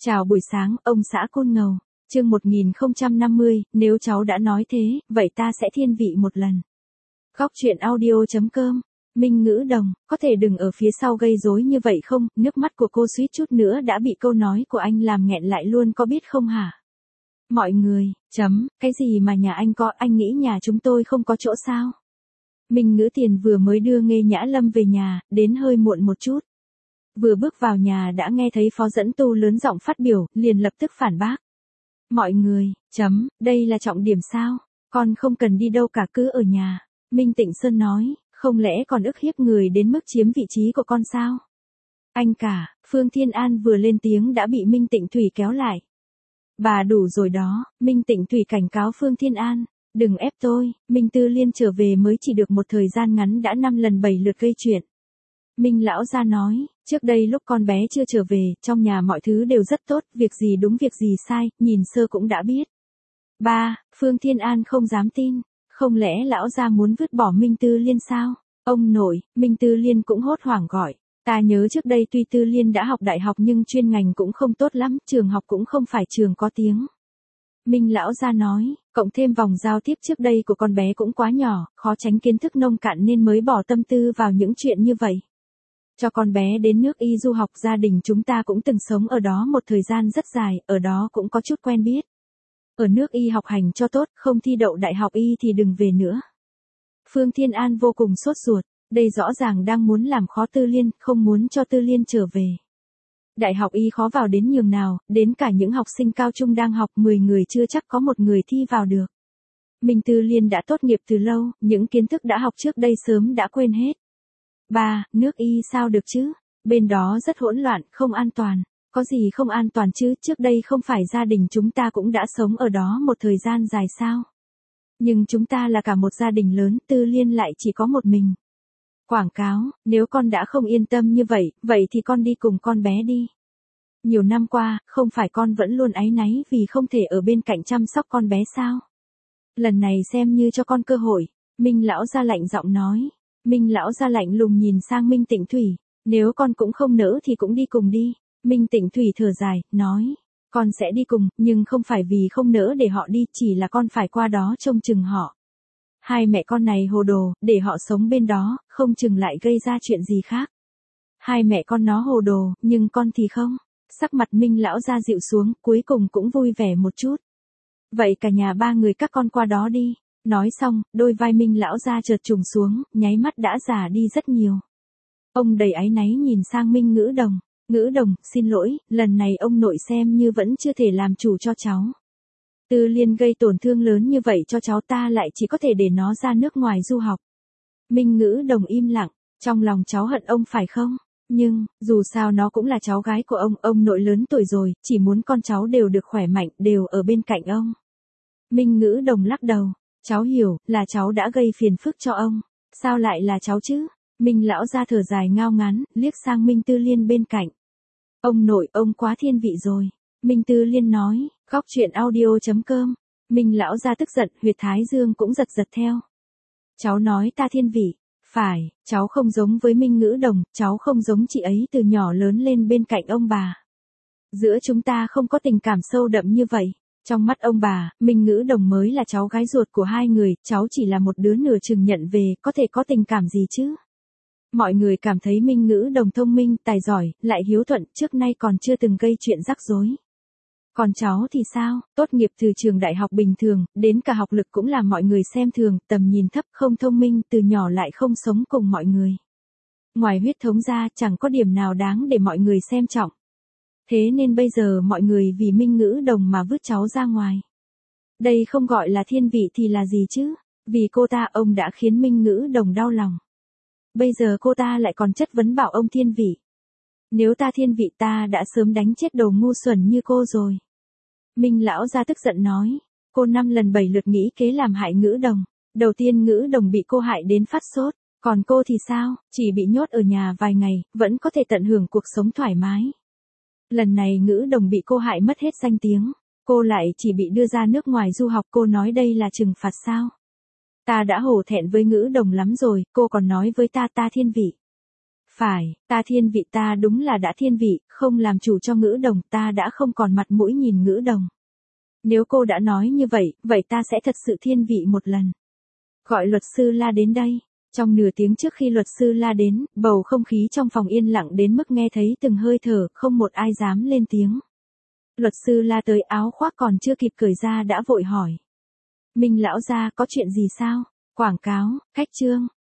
Chào buổi sáng, ông xã Côn Ngầu. Chương 1050, nếu cháu đã nói thế, vậy ta sẽ thiên vị một lần. Góc truyện audio.com. Minh Ngữ Đồng, có thể đừng ở phía sau gây rối như vậy không? Nước mắt của cô suýt chút nữa đã bị câu nói của anh làm nghẹn lại luôn, có biết không hả? Mọi người, cái gì mà nhà anh có, anh nghĩ nhà chúng tôi không có chỗ sao? Minh Ngữ Tiền vừa mới đưa Nghê Nhã Lâm về nhà, đến hơi muộn một chút. Vừa bước vào nhà đã nghe thấy phó dẫn tu lớn giọng phát biểu, liền lập tức phản bác. Mọi người, đây là trọng điểm sao? Con không cần đi đâu cả, cứ ở nhà. Minh Tịnh Sơn nói, không lẽ còn ức hiếp người đến mức chiếm vị trí của con sao? Anh cả, Phương Thiên An vừa lên tiếng đã bị Minh Tịnh Thủy kéo lại. Bà đủ rồi đó, Minh Tịnh Thủy cảnh cáo Phương Thiên An. Đừng ép tôi, Minh Tư Liên trở về mới chỉ được một thời gian ngắn đã 5 lần 7 lượt gây chuyện. Minh lão gia nói, trước đây lúc con bé chưa trở về, trong nhà mọi thứ đều rất tốt, việc gì đúng việc gì sai, nhìn sơ cũng đã biết. Ba, Phương Thiên An không dám tin, không lẽ lão gia muốn vứt bỏ Minh Tư Liên sao? Ông nội, Minh Tư Liên cũng hốt hoảng gọi. Ta nhớ trước đây tuy Tư Liên đã học đại học nhưng chuyên ngành cũng không tốt lắm, trường học cũng không phải trường có tiếng. Minh lão gia nói, cộng thêm vòng giao tiếp trước đây của con bé cũng quá nhỏ, khó tránh kiến thức nông cạn nên mới bỏ tâm tư vào những chuyện như vậy. Cho con bé đến nước Y du học, gia đình chúng ta cũng từng sống ở đó một thời gian rất dài, ở đó cũng có chút quen biết. Ở nước Y học hành cho tốt, không thi đậu đại học Y thì đừng về nữa. Phương Thiên An vô cùng sốt ruột, đây rõ ràng đang muốn làm khó Tư Liên, không muốn cho Tư Liên trở về. Đại học Y khó vào đến nhường nào, đến cả những học sinh cao trung đang học 10 người chưa chắc có một người thi vào được. Minh Tư Liên đã tốt nghiệp từ lâu, những kiến thức đã học trước đây sớm đã quên hết. Ba, nước Y sao được chứ? Bên đó rất hỗn loạn, không an toàn. Có gì không an toàn chứ, trước đây không phải gia đình chúng ta cũng đã sống ở đó một thời gian dài sao? Nhưng chúng ta là cả một gia đình lớn, Tư Liên lại chỉ có một mình. Quảng cáo, nếu con đã không yên tâm như vậy, vậy thì con đi cùng con bé đi. Nhiều năm qua, không phải con vẫn luôn áy náy vì không thể ở bên cạnh chăm sóc con bé sao? Lần này xem như cho con cơ hội, Minh lão gia lạnh giọng nói. Minh lão gia lạnh lùng nhìn sang Minh Tịnh Thủy, nếu con cũng không nỡ thì cũng đi cùng đi. Minh Tịnh Thủy thở dài, nói, con sẽ đi cùng, nhưng không phải vì không nỡ để họ đi, chỉ là con phải qua đó trông chừng họ. Hai mẹ con này hồ đồ, để họ sống bên đó, không chừng lại gây ra chuyện gì khác. Hai mẹ con nó hồ đồ, nhưng con thì không. Sắc mặt Minh lão gia dịu xuống, cuối cùng cũng vui vẻ một chút. Vậy cả nhà ba người các con qua đó đi. Nói xong, đôi vai Minh lão gia chợt trùng xuống, nháy mắt đã già đi rất nhiều. Ông đầy áy náy nhìn sang Minh Ngữ Đồng. Ngữ Đồng, xin lỗi, lần này ông nội xem như vẫn chưa thể làm chủ cho cháu. Tư Liên gây tổn thương lớn như vậy cho cháu, ta lại chỉ có thể để nó ra nước ngoài du học. Minh Ngữ Đồng im lặng, trong lòng cháu hận ông phải không? Nhưng, dù sao nó cũng là cháu gái của ông nội lớn tuổi rồi, chỉ muốn con cháu đều được khỏe mạnh, đều ở bên cạnh ông. Minh Ngữ Đồng lắc đầu. Cháu hiểu, là cháu đã gây phiền phức cho ông. Sao lại là cháu chứ? Minh lão gia thở dài ngao ngán, liếc sang Minh Tư Liên bên cạnh. Ông nội, ông quá thiên vị rồi. Minh Tư Liên nói, góc truyện audio.com. Minh lão gia tức giận, huyệt thái dương cũng giật giật theo. Cháu nói ta thiên vị. Phải, cháu không giống với Minh Ngữ Đồng, cháu không giống chị ấy từ nhỏ lớn lên bên cạnh ông bà. Giữa chúng ta không có tình cảm sâu đậm như vậy. Trong mắt ông bà, Minh Ngữ Đồng mới là cháu gái ruột của hai người, cháu chỉ là một đứa nửa chừng nhận về, có thể có tình cảm gì chứ? Mọi người cảm thấy Minh Ngữ Đồng thông minh, tài giỏi, lại hiếu thuận, trước nay còn chưa từng gây chuyện rắc rối. Còn cháu thì sao? Tốt nghiệp từ trường đại học bình thường, đến cả học lực cũng làm mọi người xem thường, tầm nhìn thấp, không thông minh, từ nhỏ lại không sống cùng mọi người. Ngoài huyết thống ra, chẳng có điểm nào đáng để mọi người xem trọng. Thế nên bây giờ mọi người vì Minh Ngữ Đồng mà vứt cháu ra ngoài. Đây không gọi là thiên vị thì là gì chứ? Vì cô ta ông đã khiến Minh Ngữ Đồng đau lòng. Bây giờ cô ta lại còn chất vấn bảo ông thiên vị. Nếu ta thiên vị ta đã sớm đánh chết đồ ngu xuẩn như cô rồi. Minh lão gia tức giận nói. Cô 5 lần 7 lượt nghĩ kế làm hại Ngữ Đồng. Đầu tiên Ngữ Đồng bị cô hại đến phát sốt. Còn cô thì sao? Chỉ bị nhốt ở nhà vài ngày, vẫn có thể tận hưởng cuộc sống thoải mái. Lần này Ngữ Đồng bị cô hại mất hết danh tiếng. Cô lại chỉ bị đưa ra nước ngoài du học, cô nói đây là trừng phạt sao? Ta đã hổ thẹn với Ngữ Đồng lắm rồi, cô còn nói với ta thiên vị. Phải, ta thiên vị, ta đúng là đã thiên vị, không làm chủ cho Ngữ Đồng, ta đã không còn mặt mũi nhìn Ngữ Đồng. Nếu cô đã nói như vậy, vậy ta sẽ thật sự thiên vị một lần. Gọi luật sư La đến đây. Trong nửa tiếng trước khi luật sư La đến, bầu không khí trong phòng yên lặng đến mức nghe thấy từng hơi thở, không một ai dám lên tiếng. Luật sư La tới, áo khoác còn chưa kịp cởi ra đã vội hỏi. Minh lão gia, có chuyện gì sao? Quảng cáo, khách trương.